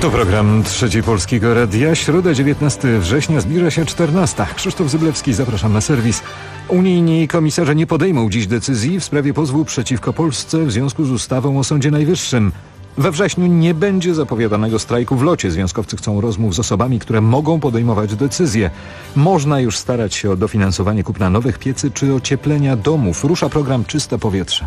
To program Trzeciej Polskiego Radia. Środa, 19 września, zbliża się 14. Krzysztof Zyblewski, zapraszam na serwis. Unijni komisarze nie podejmą dziś decyzji w sprawie pozwu przeciwko Polsce w związku z ustawą o Sądzie Najwyższym. We wrześniu nie będzie zapowiadanego strajku w locie. Związkowcy chcą rozmów z osobami, które mogą podejmować decyzje. Można już starać się o dofinansowanie kupna nowych piecy czy ocieplenia domów. Rusza program Czyste Powietrze.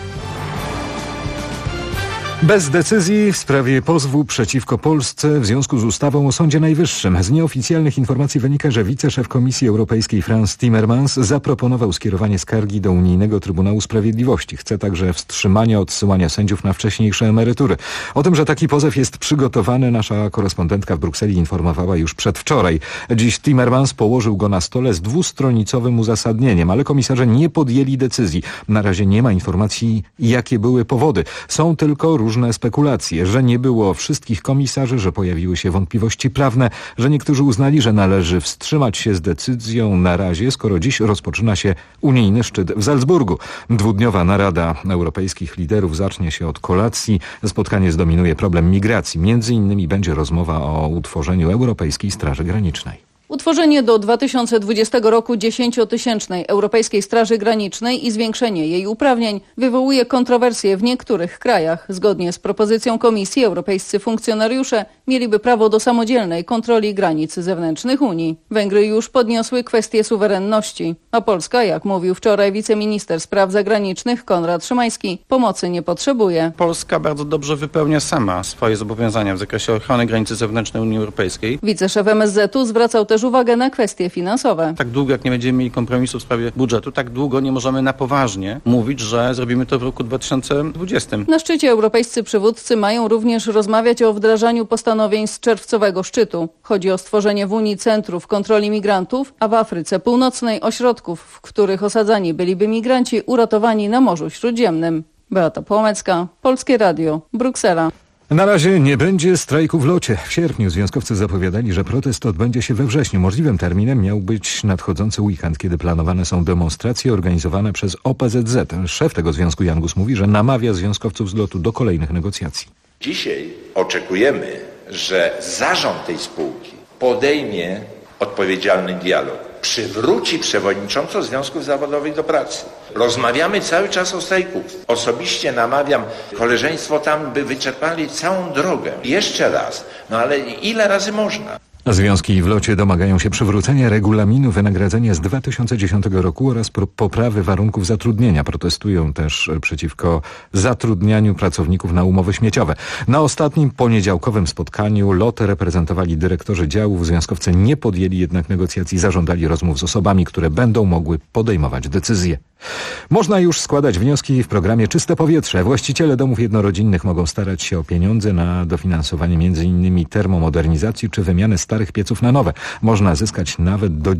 Bez decyzji w sprawie pozwu przeciwko Polsce w związku z ustawą o Sądzie Najwyższym. Z nieoficjalnych informacji wynika, że wiceszef Komisji Europejskiej Frans Timmermans zaproponował skierowanie skargi do Unijnego Trybunału Sprawiedliwości. Chce także wstrzymania odsyłania sędziów na wcześniejsze emerytury. O tym, że taki pozew jest przygotowany, nasza korespondentka w Brukseli informowała już przedwczoraj. Dziś Timmermans położył go na stole z dwustronicowym uzasadnieniem, ale komisarze nie podjęli decyzji. Na razie nie ma informacji, jakie były powody. Są tylko różne spekulacje, że nie było wszystkich komisarzy, że pojawiły się wątpliwości prawne, że niektórzy uznali, że należy wstrzymać się z decyzją na razie, skoro dziś rozpoczyna się unijny szczyt w Salzburgu. Dwudniowa narada europejskich liderów zacznie się od kolacji. Spotkanie zdominuje problem migracji. Między innymi będzie rozmowa o utworzeniu Europejskiej Straży Granicznej. Utworzenie do 2020 roku 10-tysięcznej Europejskiej Straży Granicznej i zwiększenie jej uprawnień wywołuje kontrowersje w niektórych krajach. Zgodnie z propozycją Komisji, europejscy funkcjonariusze mieliby prawo do samodzielnej kontroli granic zewnętrznych Unii. Węgry już podniosły kwestię suwerenności, a Polska, jak mówił wczoraj wiceminister spraw zagranicznych Konrad Szymański, pomocy nie potrzebuje. Polska bardzo dobrze wypełnia sama swoje zobowiązania w zakresie ochrony granicy zewnętrznej Unii Europejskiej. Wiceszef MSZ-u zwracał też uwagę na kwestie finansowe. Tak długo, jak nie będziemy mieli kompromisu w sprawie budżetu, tak długo nie możemy na poważnie mówić, że zrobimy to w roku 2020. Na szczycie europejscy przywódcy mają również rozmawiać o wdrażaniu postanowień z czerwcowego szczytu. Chodzi o stworzenie w Unii centrów kontroli migrantów, a w Afryce Północnej ośrodków, w których osadzani byliby migranci uratowani na Morzu Śródziemnym. Beata Płomecka, Polskie Radio, Bruksela. Na razie nie będzie strajku w locie. W sierpniu związkowcy zapowiadali, że protest odbędzie się we wrześniu. Możliwym terminem miał być nadchodzący weekend, kiedy planowane są demonstracje organizowane przez OPZZ. Szef tego związku Jan Gus mówi, że namawia związkowców z lotu do kolejnych negocjacji. Dzisiaj oczekujemy, że zarząd tej spółki podejmie odpowiedzialny dialog. Przywróci przewodniczącą związków zawodowych do pracy. Rozmawiamy cały czas o strajku. Osobiście namawiam koleżeństwo tam, by wyczerpali całą drogę. Jeszcze raz, ale ile razy można? Związki w locie domagają się przywrócenia regulaminu wynagradzania z 2010 roku oraz poprawy warunków zatrudnienia. Protestują też przeciwko zatrudnianiu pracowników na umowy śmieciowe. Na ostatnim poniedziałkowym spotkaniu LOT reprezentowali dyrektorzy działów. Związkowcy nie podjęli jednak negocjacji, zażądali rozmów z osobami, które będą mogły podejmować decyzje. Można już składać wnioski w programie Czyste Powietrze. Właściciele domów jednorodzinnych mogą starać się o pieniądze na dofinansowanie m.in. termomodernizacji czy wymiany starych pieców na nowe. Można zyskać nawet do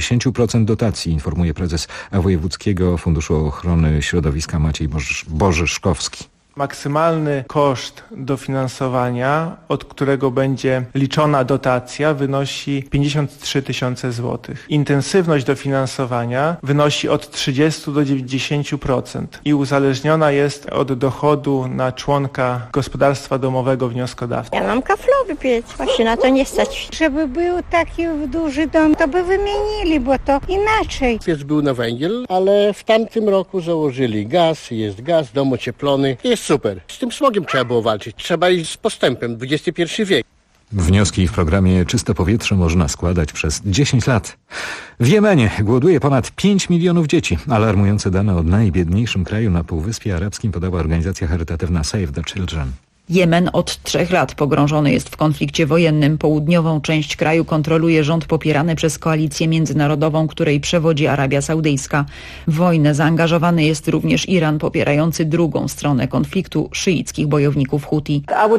90% dotacji, informuje prezes Wojewódzkiego Funduszu Ochrony Środowiska Maciej Bożyszkowski. Maksymalny koszt dofinansowania, od którego będzie liczona dotacja, wynosi 53 000 złotych. Intensywność dofinansowania wynosi od 30 do 90% i uzależniona jest od dochodu na członka gospodarstwa domowego wnioskodawcy. Ja mam kaflowy piec, właśnie na to nie stać. Żeby był taki duży dom, to by wymienili, bo to inaczej. Piec był na węgiel, ale w tamtym roku założyli gaz, jest gaz, dom ocieplony. Jest super. Z tym smogiem trzeba było walczyć. Trzeba iść z postępem. XXI wiek. Wnioski w programie Czyste Powietrze można składać przez 10 lat. W Jemenie głoduje ponad 5 milionów dzieci. Alarmujące dane o najbiedniejszym kraju na Półwyspie Arabskim podała organizacja charytatywna Save the Children. Jemen od 3 lat pogrążony jest w konflikcie wojennym. Południową część kraju kontroluje rząd popierany przez koalicję międzynarodową, której przewodzi Arabia Saudyjska. W wojnę zaangażowany jest również Iran, popierający drugą stronę konfliktu, szyickich bojowników Huti.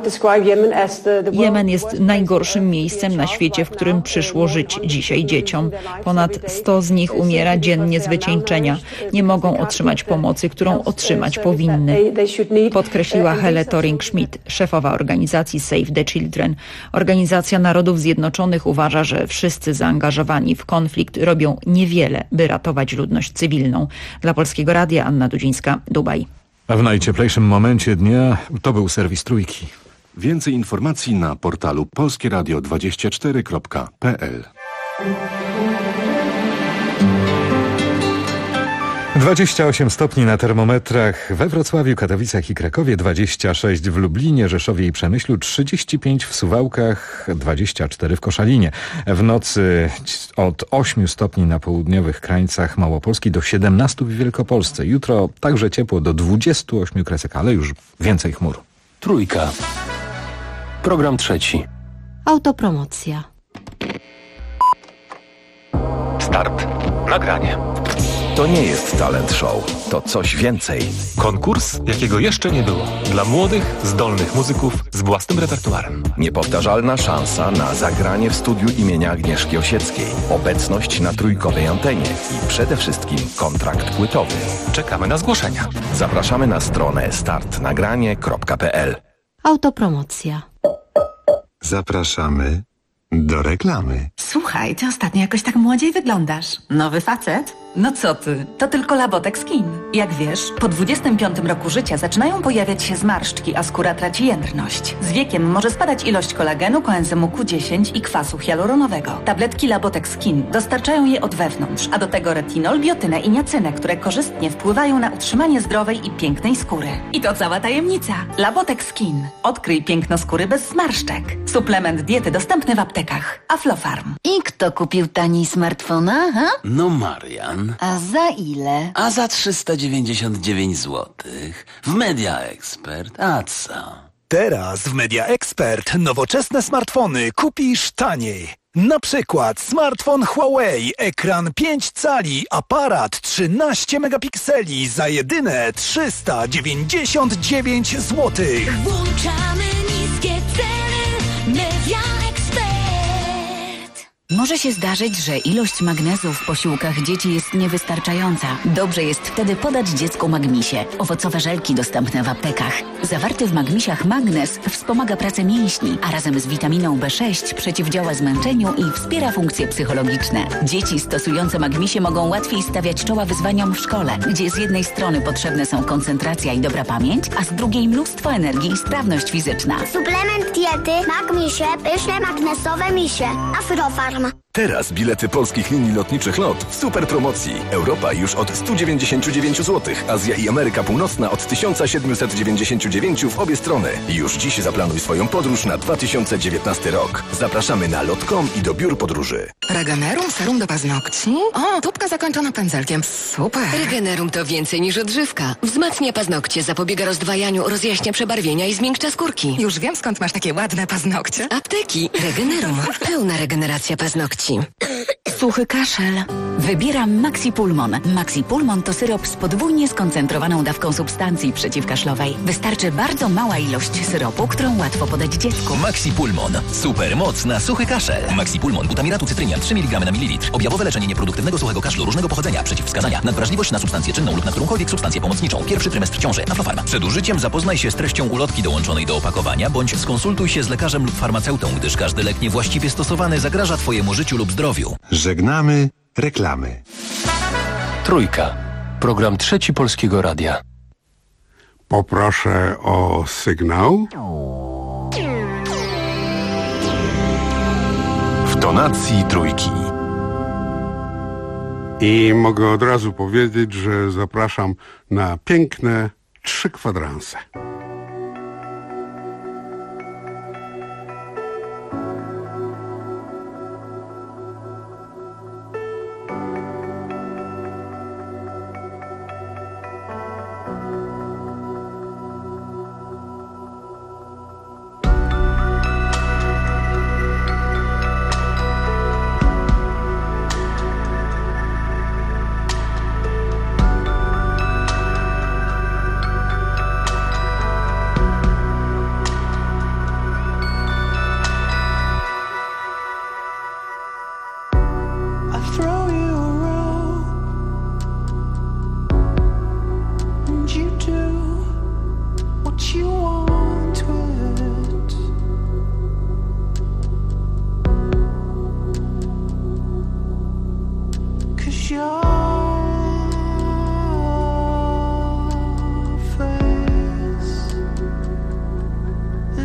Jemen jest najgorszym miejscem na świecie, w którym przyszło żyć dzisiaj dzieciom. Ponad 100 z nich umiera dziennie z wycieńczenia. Nie mogą otrzymać pomocy, którą otrzymać powinny, podkreśliła Hele Toring-Schmidt, szefowa organizacji Save the Children. Organizacja Narodów Zjednoczonych uważa, że wszyscy zaangażowani w konflikt robią niewiele, by ratować ludność cywilną. Dla Polskiego Radia Anna Dudzińska, Dubaj. A w najcieplejszym momencie dnia to był serwis Trójki. Więcej informacji na portalu polskieradio24.pl. 28 stopni na termometrach we Wrocławiu, Katowicach i Krakowie, 26 w Lublinie, Rzeszowie i Przemyślu, 35 w Suwałkach, 24 w Koszalinie. W nocy od 8 stopni na południowych krańcach Małopolski do 17 w Wielkopolsce. Jutro także ciepło do 28 kresek, ale już więcej chmur. Trójka. Program trzeci. Autopromocja. Start. Nagranie. To nie jest talent show, to coś więcej. Konkurs, jakiego jeszcze nie było. Dla młodych, zdolnych muzyków z własnym repertuarem. Niepowtarzalna szansa na zagranie w studiu imienia Agnieszki Osieckiej. Obecność na trójkowej antenie i przede wszystkim kontrakt płytowy. Czekamy na zgłoszenia. Zapraszamy na stronę startnagranie.pl. Autopromocja. Zapraszamy do reklamy. Słuchaj, ty ostatnio jakoś tak młodziej wyglądasz. Nowy facet? No co ty, to tylko Labotek Skin. Jak wiesz, po 25 roku życia zaczynają pojawiać się zmarszczki, a skóra traci jędrność. Z wiekiem może spadać ilość kolagenu, koenzymu Q10 i kwasu hialuronowego. Tabletki Labotek Skin dostarczają je od wewnątrz, a do tego retinol, biotynę i niacynę, które korzystnie wpływają na utrzymanie zdrowej i pięknej skóry. I to cała tajemnica. Labotek Skin. Odkryj piękno skóry bez zmarszczek. Suplement diety dostępny w aptekach. Aflofarm. I kto kupił taniej smartfona, ha? No Marian. A za ile? A za 399 zł. W Media Expert. A co? Teraz w Media Expert nowoczesne smartfony kupisz taniej. Na przykład smartfon Huawei, ekran 5 cali, aparat 13 megapikseli za jedyne 399 zł. Włączamy niskie ceny. Media Expert. Może się zdarzyć, że ilość magnezu w posiłkach dzieci jest niewystarczająca. Dobrze jest wtedy podać dziecku Magmisie. Owocowe żelki dostępne w aptekach. Zawarty w Magmisiach magnez wspomaga pracę mięśni, a razem z witaminą B6 przeciwdziała zmęczeniu i wspiera funkcje psychologiczne. Dzieci stosujące Magmisie mogą łatwiej stawiać czoła wyzwaniom w szkole, gdzie z jednej strony potrzebne są koncentracja i dobra pamięć, a z drugiej mnóstwo energii i sprawność fizyczna. Suplement diety Magmisie, pyszne magnesowe misie. Aflofarm. Teraz bilety polskich linii lotniczych LOT w super promocji. Europa już od 199 zł, Azja i Ameryka Północna od 1799 w obie strony. Już dziś zaplanuj swoją podróż na 2019 rok. Zapraszamy na lot.com i do biur podróży. Regenerum serum do paznokci? O, tubka zakończona pędzelkiem. Super. Regenerum to więcej niż odżywka. Wzmacnia paznokcie, zapobiega rozdwajaniu, rozjaśnia przebarwienia i zmiękcza skórki. Już wiem, skąd masz takie ładne paznokcie. Apteki. Regenerum. Pełna regeneracja paznokci. Suchy kaszel. Wybieram Maxi Pulmon. Maxi Pulmon to syrop z podwójnie skoncentrowaną dawką substancji przeciwkaszlowej. Wystarczy bardzo mała ilość syropu, którą łatwo podać dziecku. Maxi Pulmon. Super moc na suchy kaszel. Maxi Pulmon. Butamiratu cytrynian 3 mg na mililitr. Objawowe leczenie nieproduktywnego suchego kaszlu różnego pochodzenia. Przeciwwskazania. Nadwrażliwość na substancję czynną lub na którąkolwiek substancję pomocniczą. Pierwszy trymestr ciąży. Aflofarm. Przed użyciem zapoznaj się z treścią ulotki dołączonej do opakowania, bądź skonsultuj się z lekarzem lub farmaceutą, gdyż każdy lek niewłaściwie stosowany zagraża Twojemu życiu lub zdrowiu. Żegnamy reklamy. Trójka. Program trzeci Polskiego Radia. Poproszę o sygnał. W tonacji trójki. I mogę od razu powiedzieć, że zapraszam na piękne 3 kwadranse.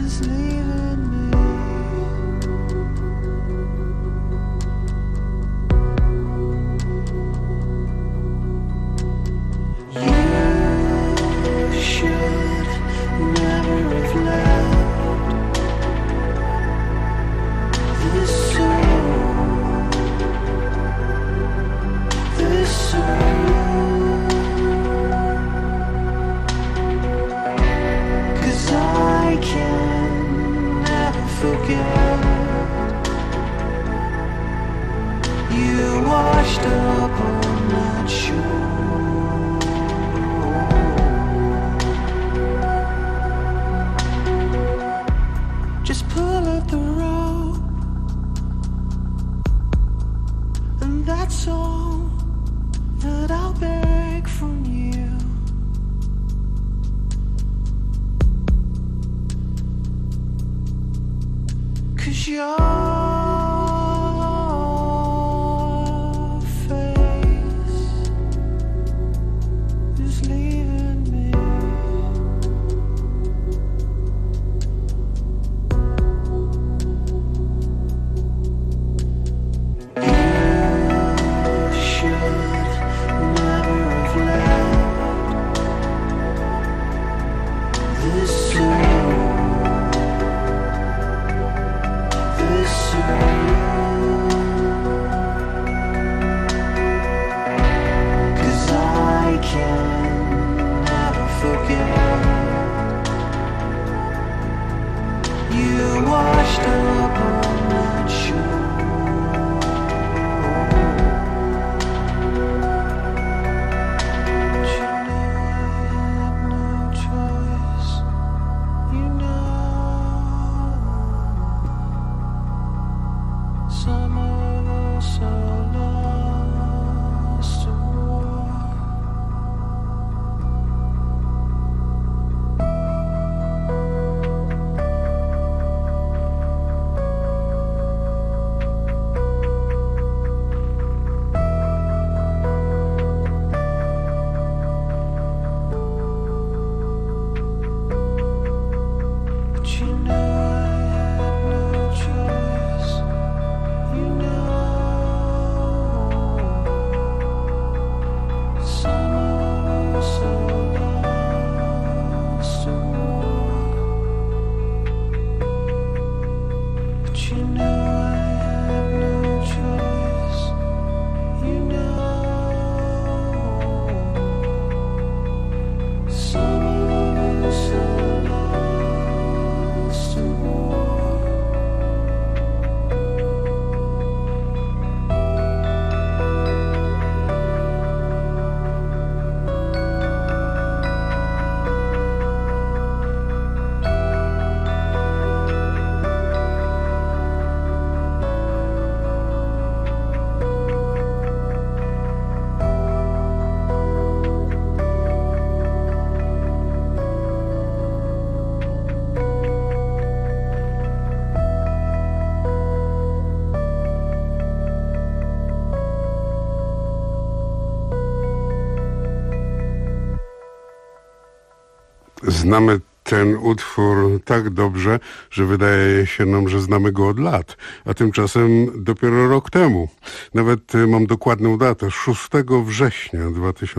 Znamy ten utwór tak dobrze, że wydaje się nam, że znamy go od lat, a tymczasem dopiero rok temu. Nawet mam dokładną datę, 6 września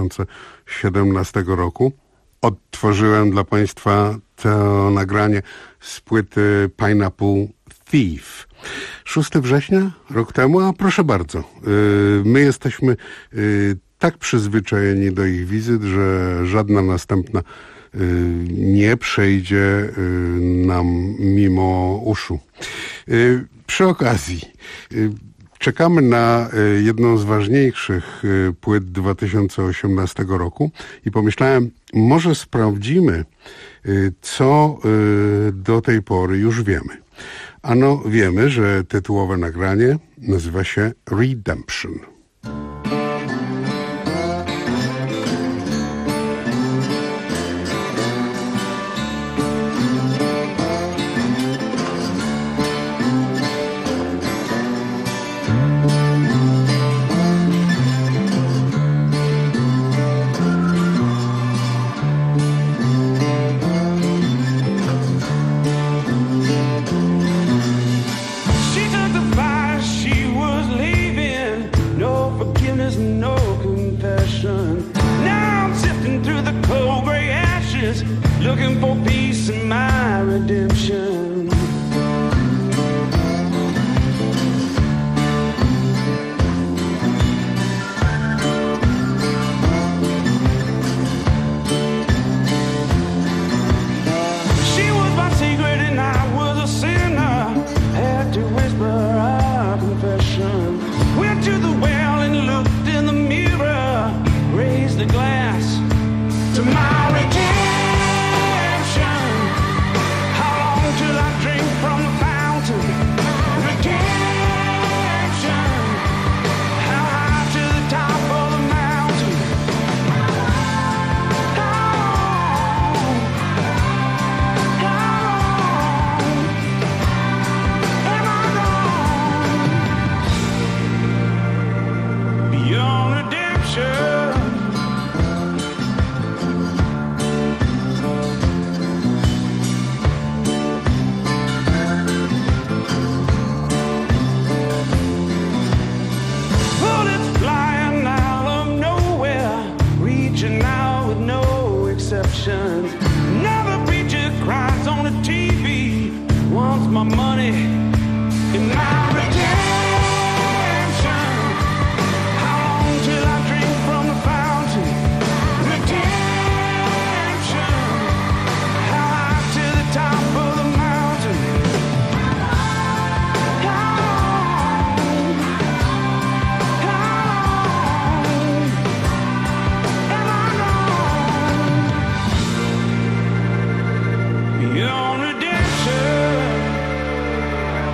2017 roku odtworzyłem dla Państwa to nagranie z płyty Pineapple Thief. 6 września, rok temu, a proszę bardzo, my jesteśmy tak przyzwyczajeni do ich wizyt, że żadna następna nie przejdzie nam mimo uszu. Przy okazji czekamy na jedną z ważniejszych płyt 2018 roku i pomyślałem, może sprawdzimy, co do tej pory już wiemy. Ano wiemy, że tytułowe nagranie nazywa się Redemption. redemption. She was my secret and I was a sinner. Had to whisper our confession. Went to the well and looked in the mirror. Raised the glass to my redemption. How long till I drink from the fountain? Redemption. How high to the top of the mountain? How long am I gone beyond redemption? Bullets flying out of nowhere, reaching out with no exceptions. Another preacher cries on the TV, wants my money and my redemption. How long till I drink from the fountain? Redemption. How high to the top of the mountain? Beyond redemption.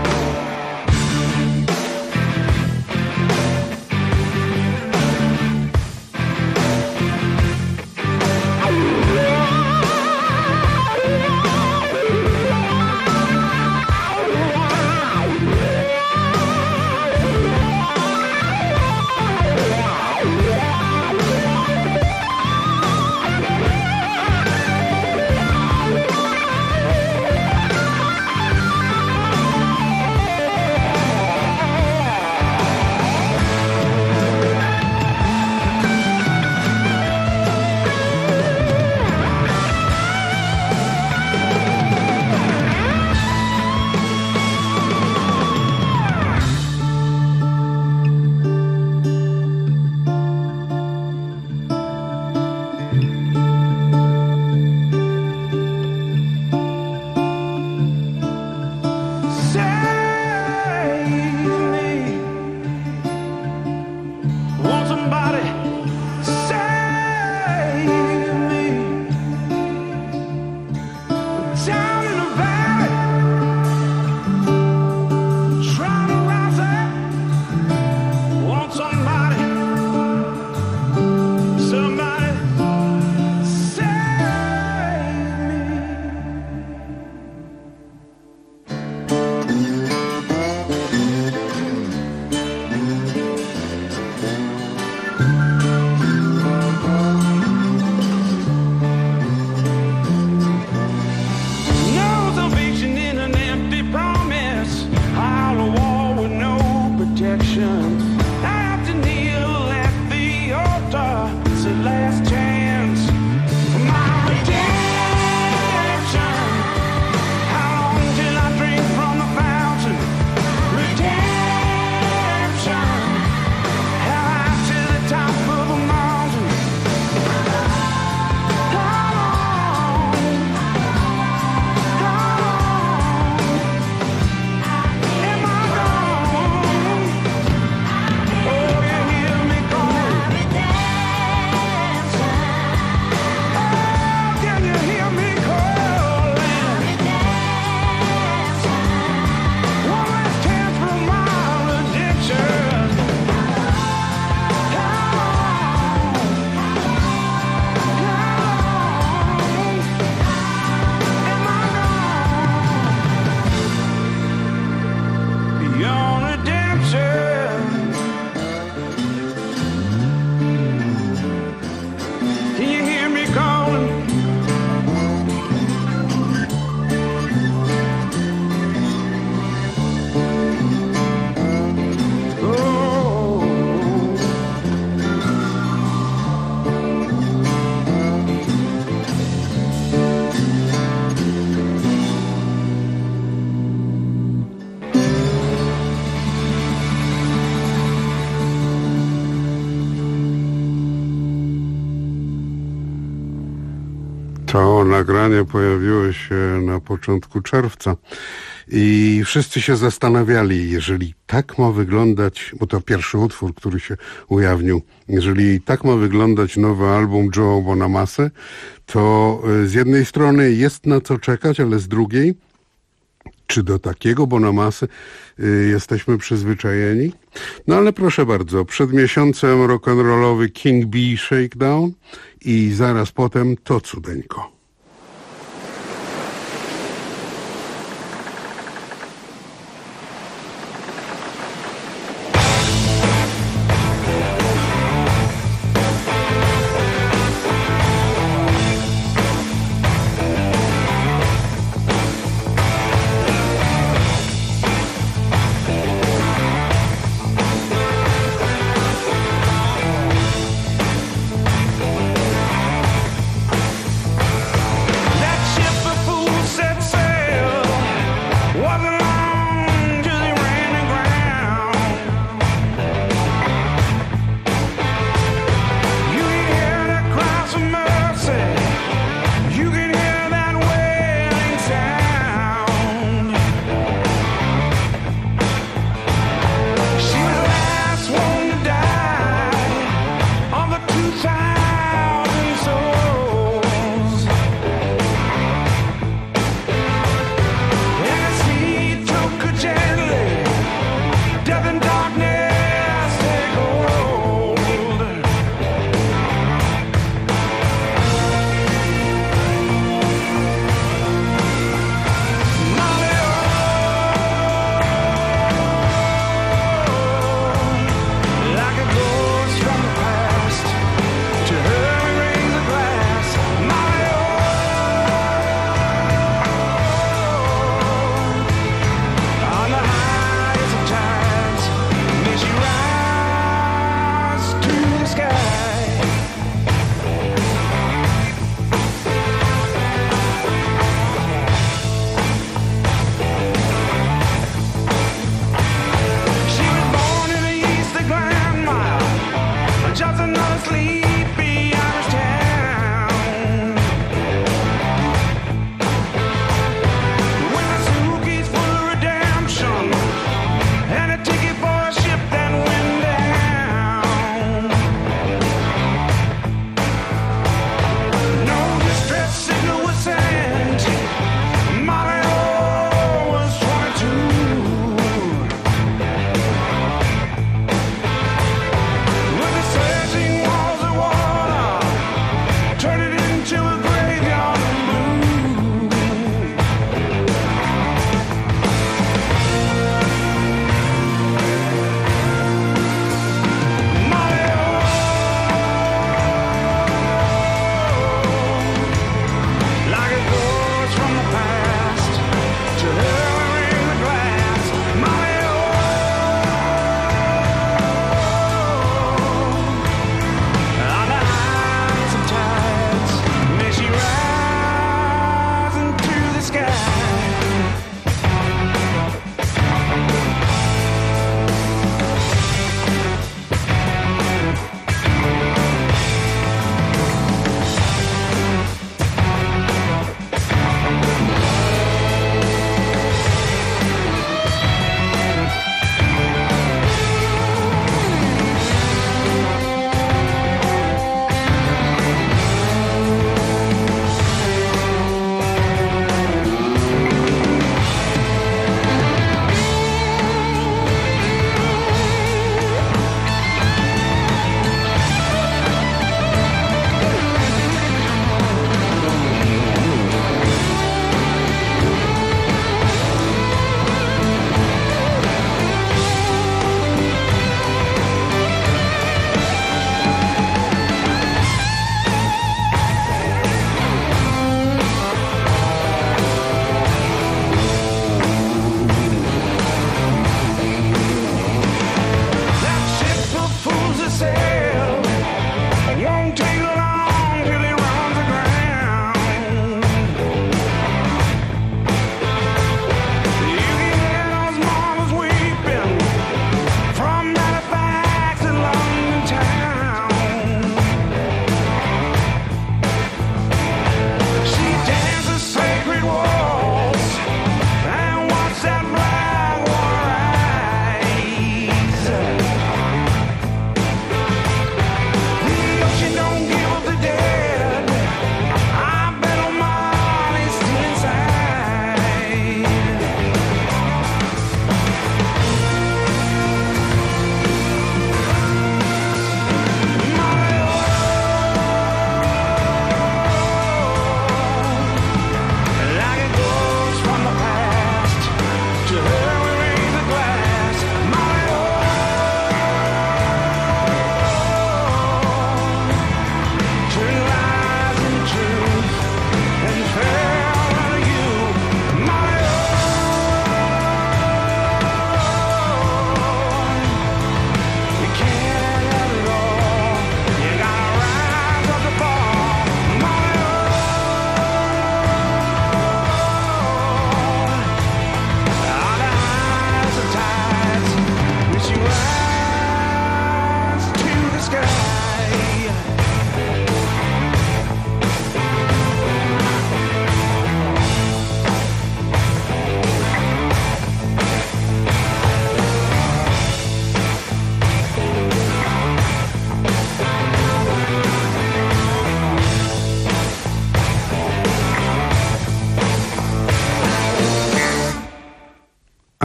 Szao nagranie pojawiło się na początku czerwca i wszyscy się zastanawiali, jeżeli tak ma wyglądać, bo to pierwszy utwór, który się ujawnił, jeżeli tak ma wyglądać nowy album Joe Bonamassy, to z jednej strony jest na co czekać, ale z drugiej, czy do takiego Bonamassy jesteśmy przyzwyczajeni? No ale proszę bardzo, przed miesiącem rock'n'rollowy King Bee Shakedown i zaraz potem to cudeńko.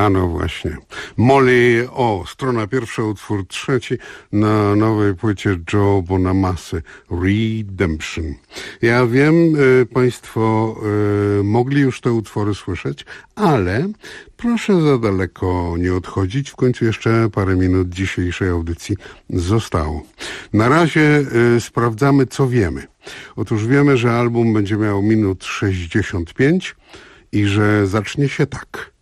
A no właśnie. Molly O, strona pierwsza, utwór trzeci na nowej płycie Joe Bonamassy, Redemption. Ja wiem, Państwo mogli już te utwory słyszeć, ale proszę za daleko nie odchodzić. W końcu jeszcze parę minut dzisiejszej audycji zostało. Na razie sprawdzamy, co wiemy. Otóż wiemy, że album będzie miał minut 65 i że zacznie się tak.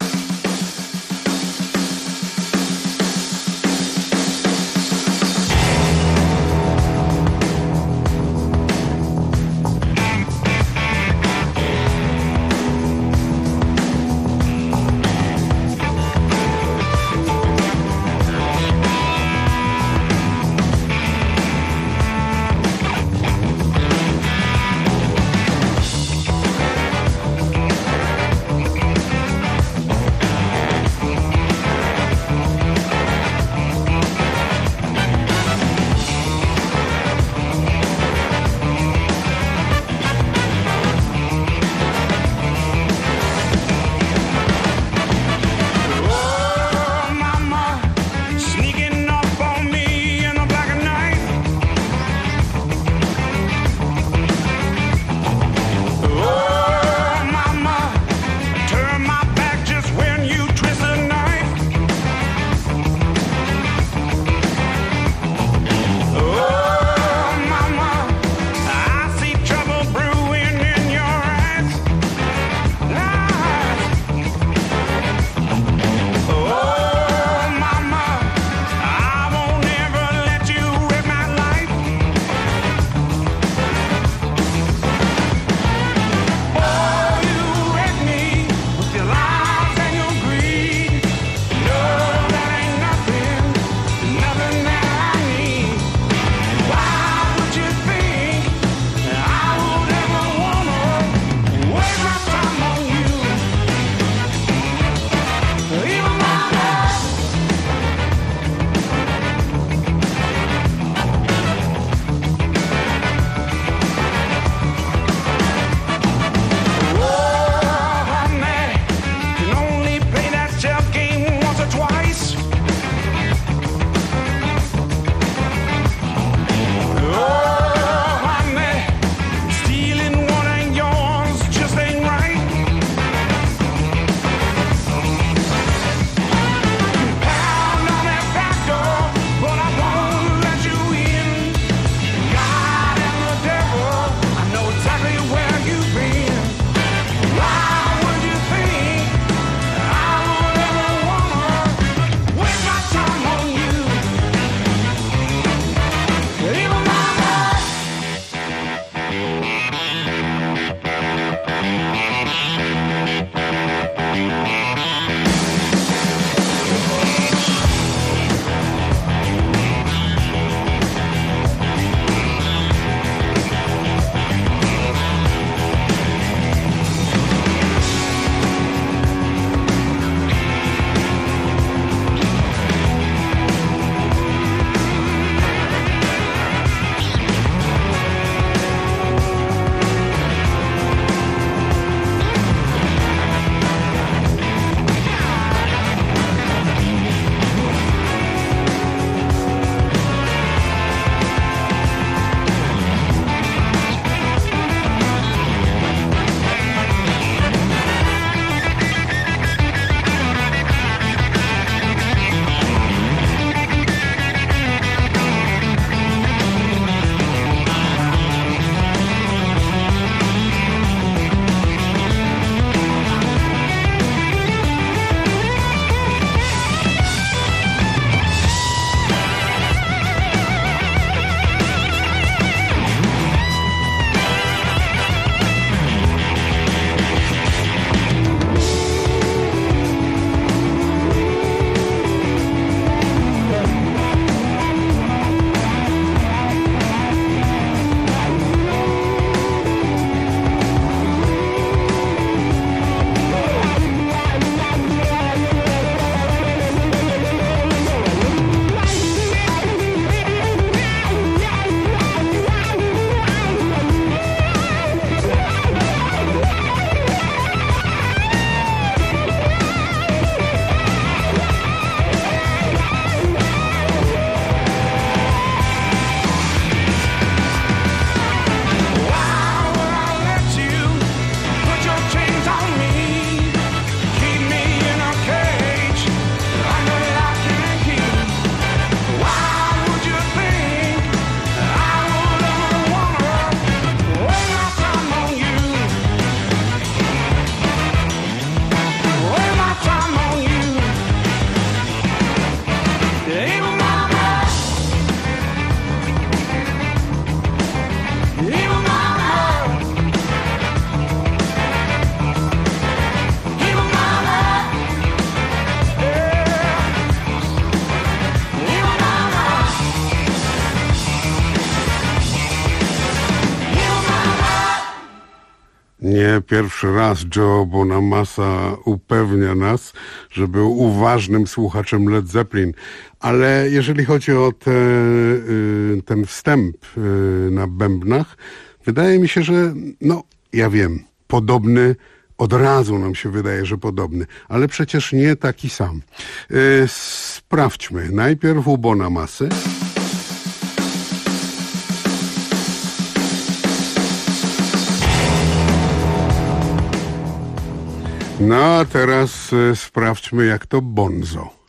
pierwszy raz Joe Bonamassa upewnia nas, że był uważnym słuchaczem Led Zeppelin. Ale jeżeli chodzi o ten wstęp na bębnach, wydaje mi się, że ja wiem, podobny, od razu nam się wydaje, że podobny, ale przecież nie taki sam. Sprawdźmy najpierw u Bonamassy. No a teraz sprawdźmy, jak to Bonzo.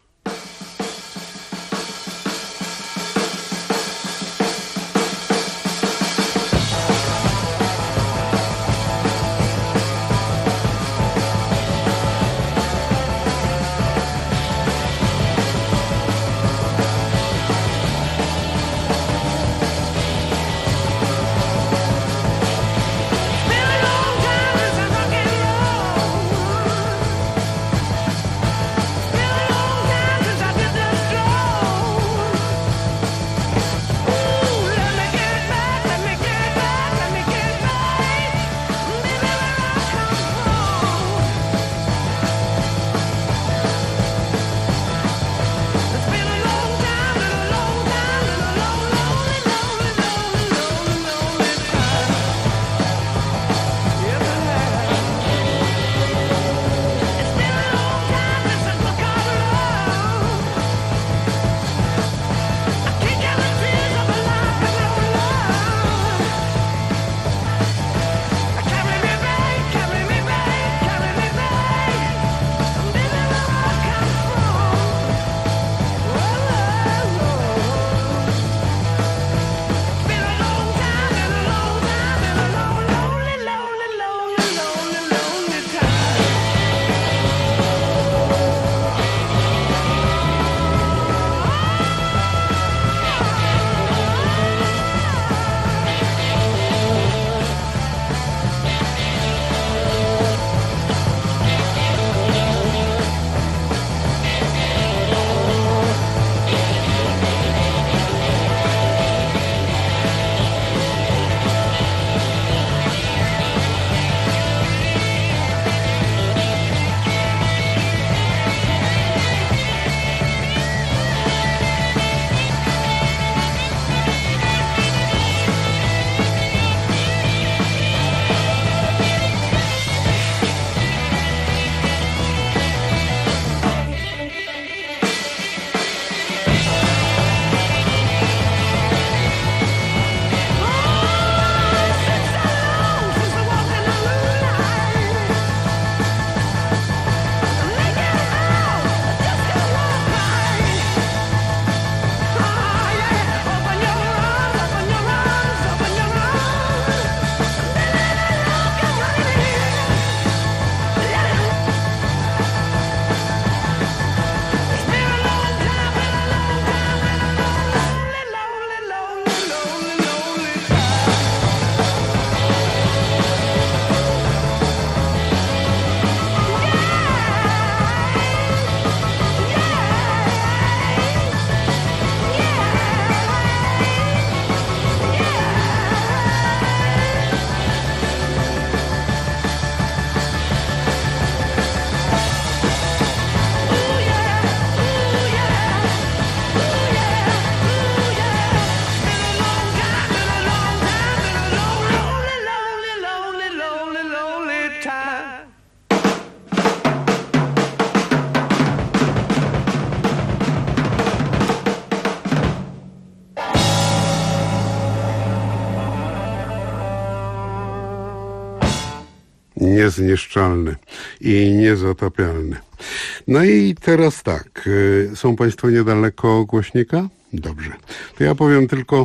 Niezniszczalny i niezatapialny. No i teraz tak, są Państwo niedaleko głośnika? Dobrze. To ja powiem tylko,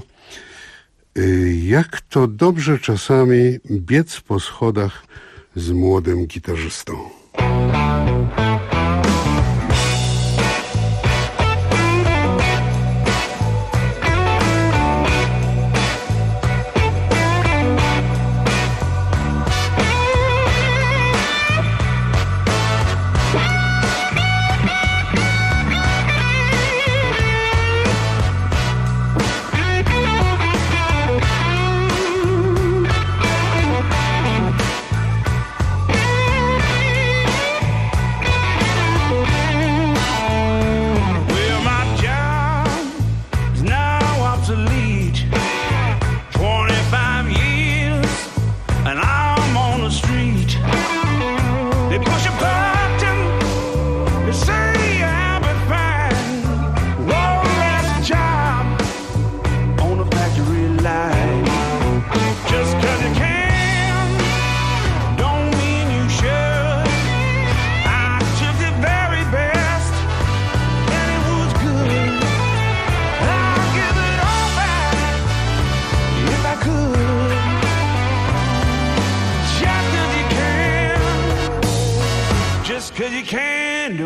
jak to dobrze czasami biec po schodach z młodym gitarzystą.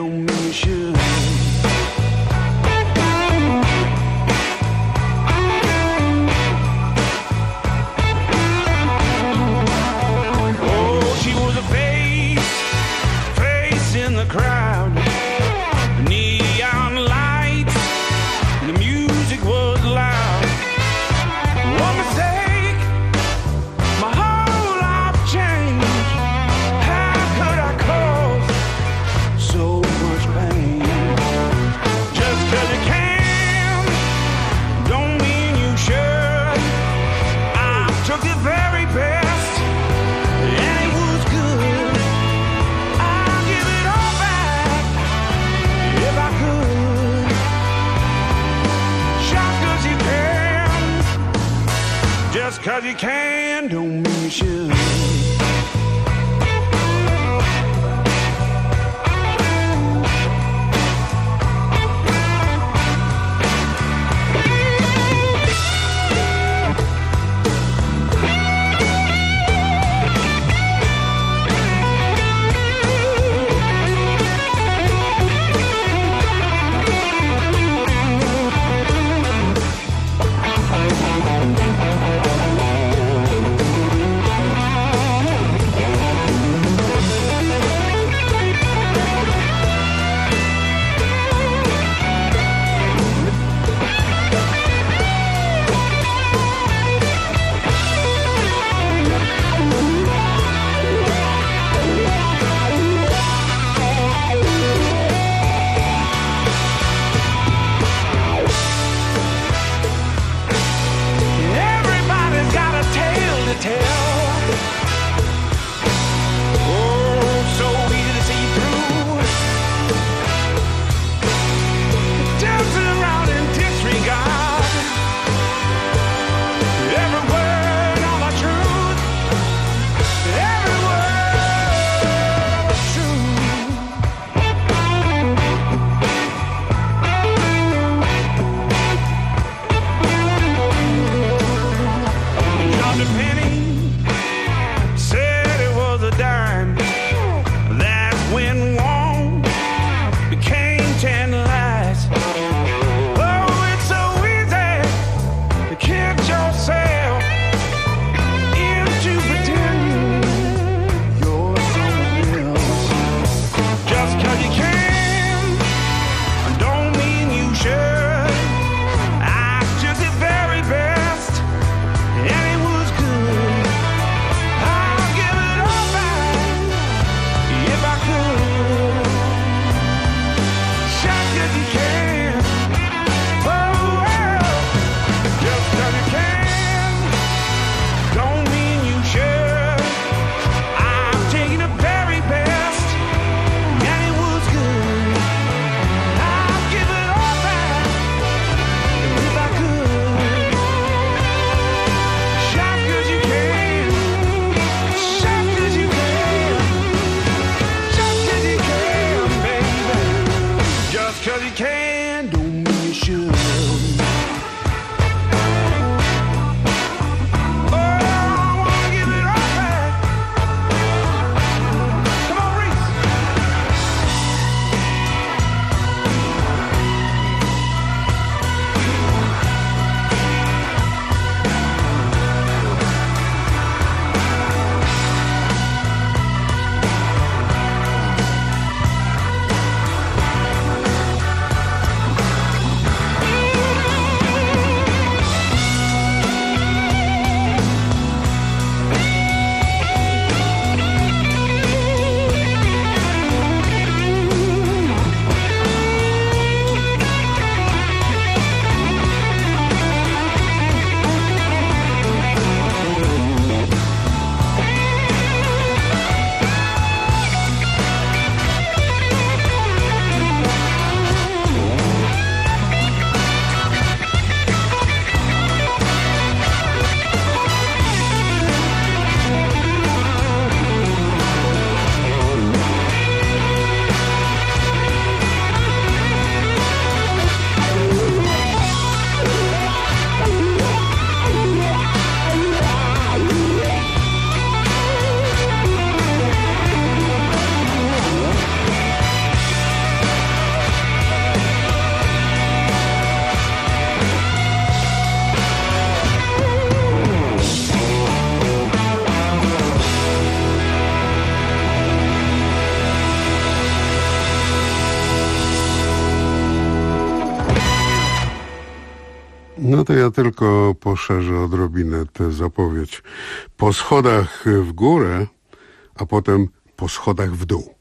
don't mean you should. Oh, she was a face in the crowd. Neon lights, the music was loud. One mistake, my whole life changed. How could I cause so much pain? Just 'cause you can, don't mean you should. I took the very best, and it was good. I'll give it all back if I could. Just 'cause you can, just 'cause you can, don't mean you should. Everybody's got a tale to tell. Oh, so easy to see through. Dancing around in disregard. Every word all the truth. Every word was true. Dropped a penny, said it was a dime. That's when one became 10 lies. Oh, it's so easy to kid yourself into pretending you're someone else. Just 'cause you can, don't mean you should. I took the very best, and it was good. I'll give it all back if I could. Just 'cause you can, oh well. Just 'cause you can, don't mean you should. I'm taking the very best, and it was good. I'll give it all back if I could. Just 'cause you can, just 'cause you can, just 'cause you can, baby. Just 'cause you can, don't mean you should. Oh, I wanna give it all back. Come on, Reese. No to ja tylko poszerzę odrobinę tę zapowiedź. Po schodach w górę, a potem po schodach w dół.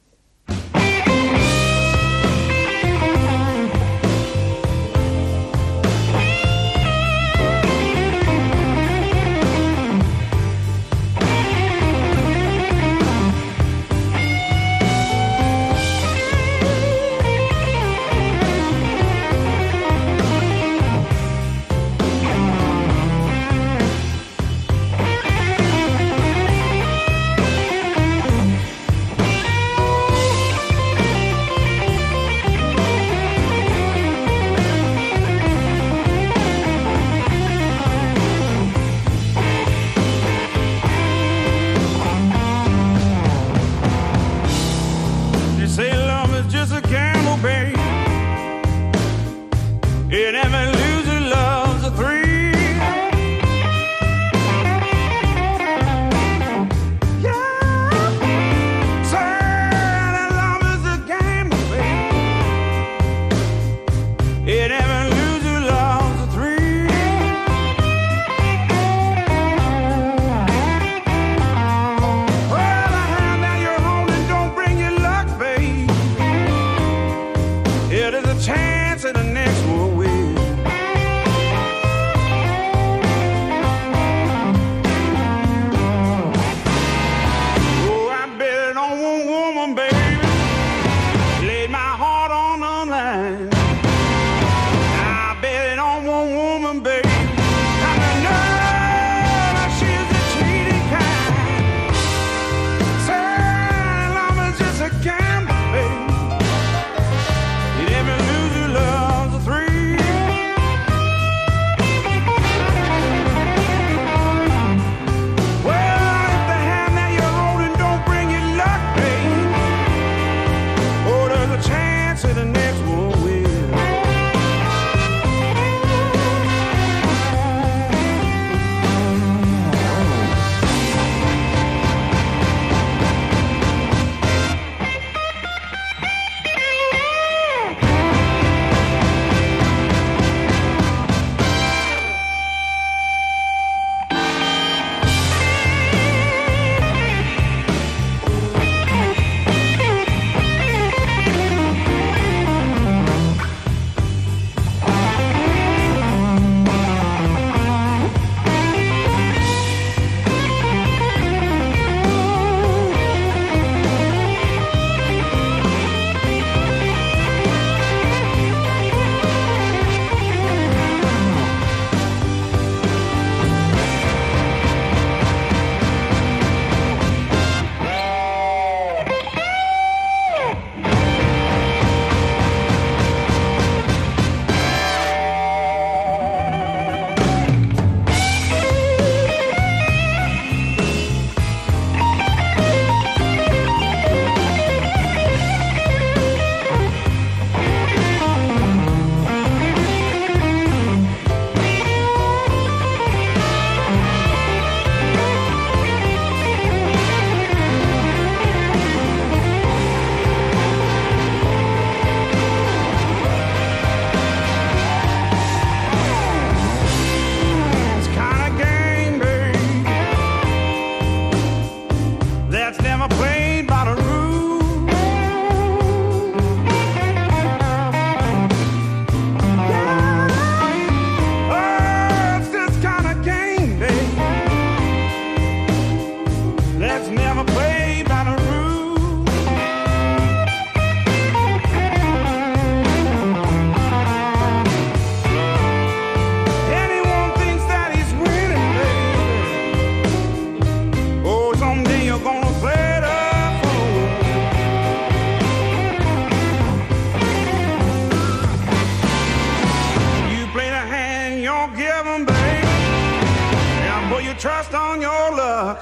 trust on your luck.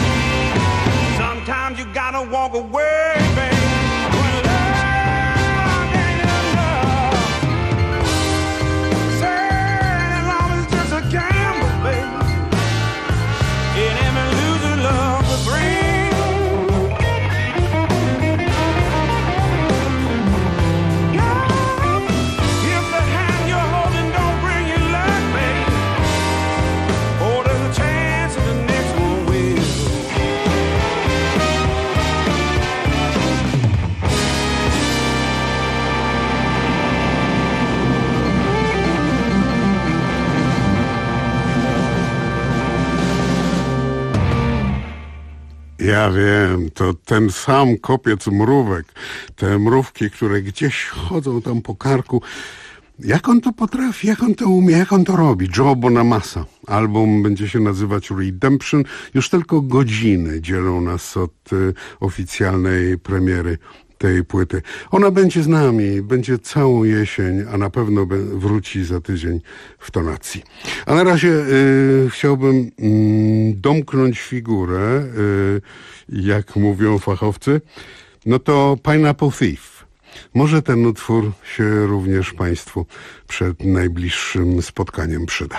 Sometimes you gotta walk away, baby. When love ain't enough. Saying love is just a gamble, baby. It ain't been losing love for free. If the hand you're holding don't bring you luck, baby. Ja wiem, to ten sam kopiec mrówek. Te mrówki, które gdzieś chodzą tam po karku. Jak on to potrafi, jak on to umie, jak on to robi? Joe Bonamassa. Album będzie się nazywać Redemption. Już tylko godziny dzielą nas od oficjalnej premiery tej płyty. Ona będzie z nami, będzie całą jesień, a na pewno wróci za tydzień w tonacji. A na razie chciałbym domknąć figurę, jak mówią fachowcy, no to Pineapple Thief. Może ten utwór się również Państwu przed najbliższym spotkaniem przyda.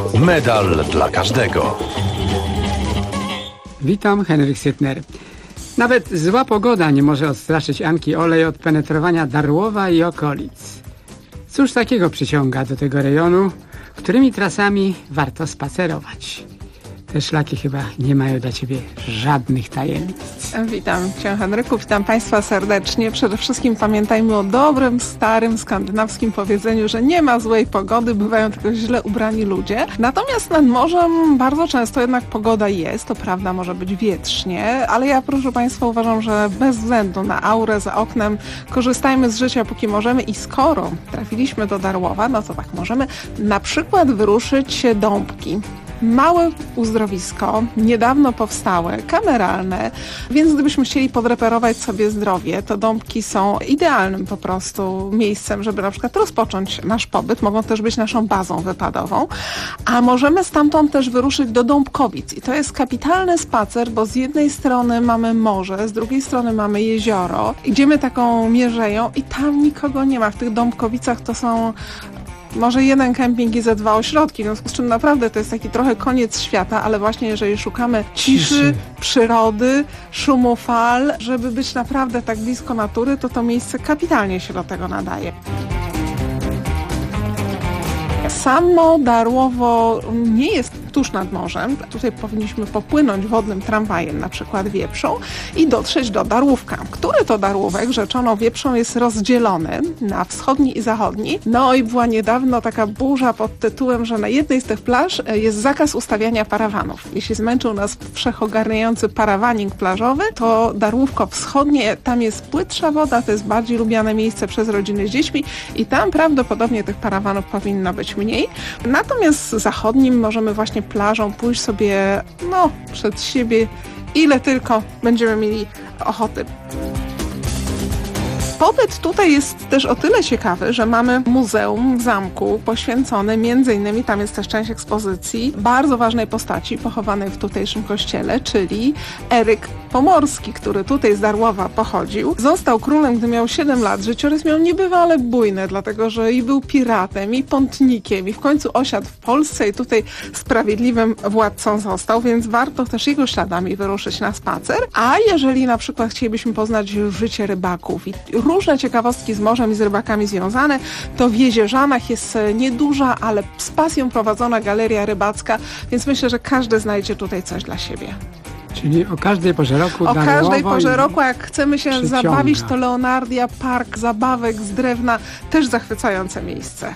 Medal dla każdego. Witam, Henryk Sytner. Nawet zła pogoda nie może odstraszyć Anki Olej od penetrowania Darłowa i okolic. Cóż takiego przyciąga do tego rejonu, którymi trasami warto spacerować? Te szlaki chyba nie mają dla Ciebie żadnych tajemnic. Witam Cię, Henryku, witam Państwa serdecznie. Przede wszystkim pamiętajmy o dobrym, starym, skandynawskim powiedzeniu, że nie ma złej pogody, bywają tylko źle ubrani ludzie. Natomiast nad morzem bardzo często jednak pogoda jest, to prawda, może być wietrznie, ale ja, proszę Państwa, uważam, że bez względu na aurę za oknem korzystajmy z życia, póki możemy i skoro trafiliśmy do Darłowa, no to tak, możemy na przykład wyruszyć do Dąbki. Małe uzdrowisko, niedawno powstałe, kameralne, więc gdybyśmy chcieli podreperować sobie zdrowie, to Dąbki są idealnym po prostu miejscem, żeby na przykład rozpocząć nasz pobyt, mogą też być naszą bazą wypadową, a możemy stamtąd też wyruszyć do Dąbkowic i to jest kapitalny spacer, bo z jednej strony mamy morze, z drugiej strony mamy jezioro, idziemy taką mierzeją i tam nikogo nie ma, w tych Dąbkowicach to są może jeden kemping i ze 2 ośrodki, w związku z czym naprawdę to jest taki trochę koniec świata, ale właśnie jeżeli szukamy ciszy, przyrody, szumu fal, żeby być naprawdę tak blisko natury, to miejsce kapitalnie się do tego nadaje. Samo Darłowo nie jest tuż nad morzem. Tutaj powinniśmy popłynąć wodnym tramwajem, na przykład Wieprzą i dotrzeć do Darłówka, który to Darłówek rzeczoną Wieprzą jest rozdzielony na wschodni i zachodni. No i była niedawno taka burza pod tytułem, że na jednej z tych plaż jest zakaz ustawiania parawanów. Jeśli zmęczył nas wszechogarniający parawaning plażowy, to Darłówko wschodnie, tam jest płytsza woda, to jest bardziej lubiane miejsce przez rodziny z dziećmi i tam prawdopodobnie tych parawanów powinno być mniej. Natomiast zachodnim możemy właśnie plażą pójść sobie, przed siebie, ile tylko będziemy mieli ochoty. Pobyt tutaj jest też o tyle ciekawy, że mamy muzeum w zamku poświęcone m.in. tam jest też część ekspozycji bardzo ważnej postaci pochowanej w tutejszym kościele, czyli Eryk Pomorski, który tutaj z Darłowa pochodził. Został królem, gdy miał 7 lat. Życiorys miał niebywale bujny, dlatego że i był piratem, i pątnikiem, i w końcu osiadł w Polsce i tutaj sprawiedliwym władcą został, więc warto też jego śladami wyruszyć na spacer. A jeżeli na przykład chcielibyśmy poznać życie rybaków i różne ciekawostki z morzem i z rybakami związane, to w Jezierzanach jest nieduża, ale z pasją prowadzona galeria rybacka, więc myślę, że każdy znajdzie tutaj coś dla siebie. Czyli o każdej porze roku. O każdej porze roku, jak chcemy się zabawić, to Leonardia, park zabawek z drewna, też zachwycające miejsce.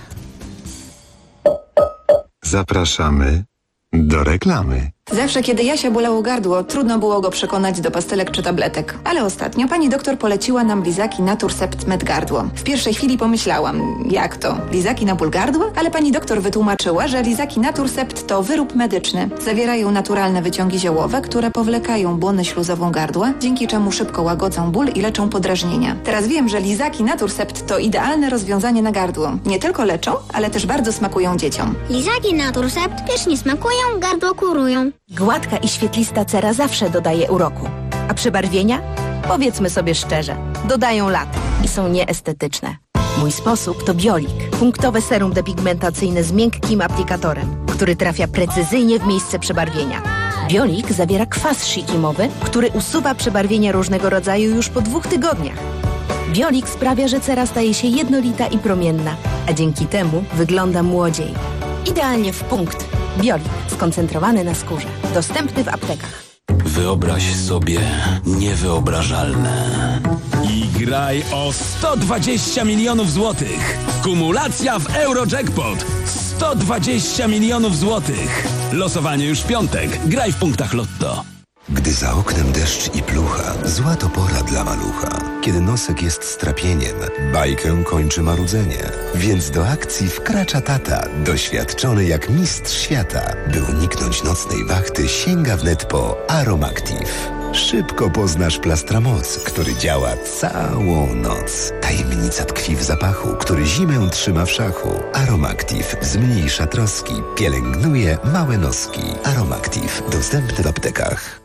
Zapraszamy do reklamy. Zawsze, kiedy Jasia bolało gardło, trudno było go przekonać do pastelek czy tabletek. Ale ostatnio pani doktor poleciła nam lizaki Naturcept Med Gardło. W pierwszej chwili pomyślałam, jak to? Lizaki na ból gardła? Ale pani doktor wytłumaczyła, że lizaki Naturcept to wyrób medyczny. Zawierają naturalne wyciągi ziołowe, które powlekają błonę śluzową gardła, dzięki czemu szybko łagodzą ból i leczą podrażnienia. Teraz wiem, że lizaki Naturcept to idealne rozwiązanie na gardło. Nie tylko leczą, ale też bardzo smakują dzieciom. Lizaki Naturcept pysznie smakują, gardło kurują. Gładka i świetlista cera zawsze dodaje uroku. A przebarwienia? Powiedzmy sobie szczerze, dodają lat i są nieestetyczne. Mój sposób to Biolik. Punktowe serum depigmentacyjne z miękkim aplikatorem, który trafia precyzyjnie w miejsce przebarwienia. Biolik zawiera kwas shikimowy, który usuwa przebarwienia różnego rodzaju już po 2 tygodniach. Biolik sprawia, że cera staje się jednolita i promienna, a dzięki temu wygląda młodziej. Idealnie w punkt. Biolik, skoncentrowany na skórze. Dostępny w aptekach. Wyobraź sobie niewyobrażalne. I graj o 120 milionów złotych. Kumulacja w Eurojackpot. 120 milionów złotych. Losowanie już w piątek. Graj w punktach Lotto. Gdy za oknem deszcz i plucha, zła to pora dla malucha. Kiedy nosek jest strapieniem, bajkę kończy marudzenie. Więc do akcji wkracza tata, doświadczony jak mistrz świata. By uniknąć nocnej wachty, sięga wnet po Aromactive. Szybko poznasz Plastramoc, który działa całą noc. Tajemnica tkwi w zapachu, który zimę trzyma w szachu. Aromactive zmniejsza troski, pielęgnuje małe noski. Aromactive, dostępny w aptekach.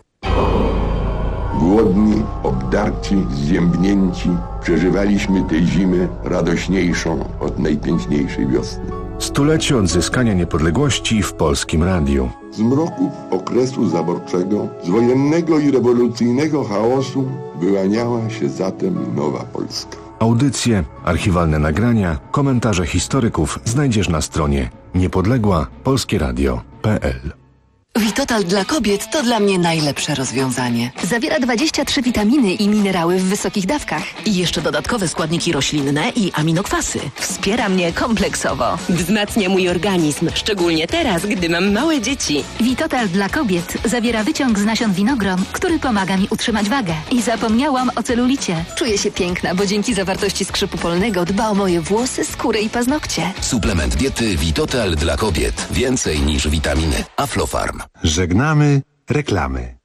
Głodni, obdarci, zziębnięci, przeżywaliśmy tę zimę radośniejszą od najpiękniejszej wiosny. Stulecie odzyskania niepodległości w Polskim Radiu. Z mroków okresu zaborczego, z wojennego i rewolucyjnego chaosu wyłaniała się zatem nowa Polska. Audycje, archiwalne nagrania, komentarze historyków znajdziesz na stronie niepodległapolskieradio.pl. Vitotal dla kobiet to dla mnie najlepsze rozwiązanie. Zawiera 23 witaminy i minerały w wysokich dawkach. I jeszcze dodatkowe składniki roślinne i aminokwasy. Wspiera mnie kompleksowo. Wzmacnia mój organizm, szczególnie teraz, gdy mam małe dzieci. Vitotal dla kobiet zawiera wyciąg z nasion winogron, który pomaga mi utrzymać wagę. I zapomniałam o celulicie. Czuję się piękna, bo dzięki zawartości skrzypu polnego dba o moje włosy, skórę i paznokcie. Suplement diety Vitotal dla kobiet. Więcej niż witaminy. Aflofarm. Żegnamy reklamy.